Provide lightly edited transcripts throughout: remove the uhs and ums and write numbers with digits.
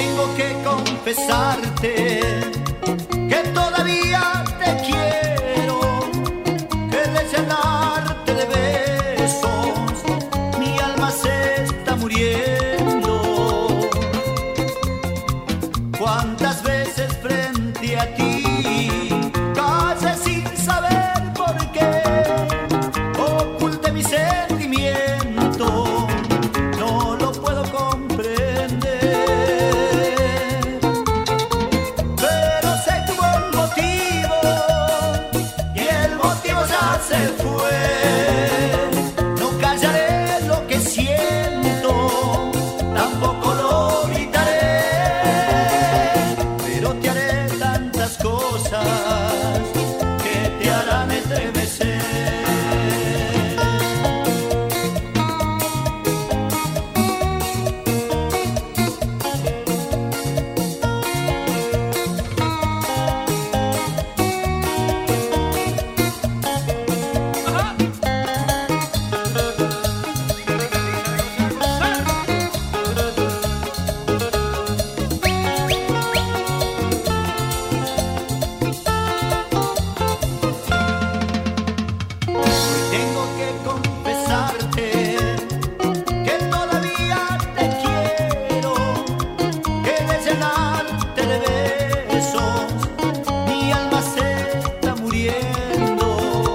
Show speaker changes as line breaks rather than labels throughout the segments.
tengo que confesarte que todavía te quiero, que de llenarte de besos mi alma se está muriendo. Cuántas veces frente a ti callé sin saber por qué, oculté mi sentimiento, no lo puedo comprender. Pero sé que hubo un motivo y el motivo ya se fue. No callaré lo que siento, tampoco lo gritaré, pero te haré tantas cosas que te harán estremecer. Tengo que confesarte que todavía te quiero, que de llenarte de besos mi alma se está muriendo.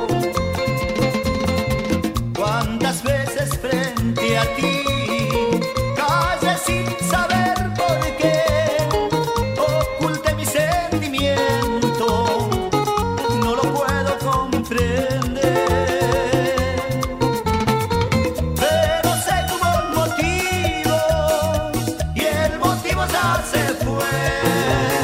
Cuántas veces frente a ti callé sin saber por qué, oculté mi sentimiento, no lo puedo comprender. Pero sé que hubo un motivo y el motivo ya se fue.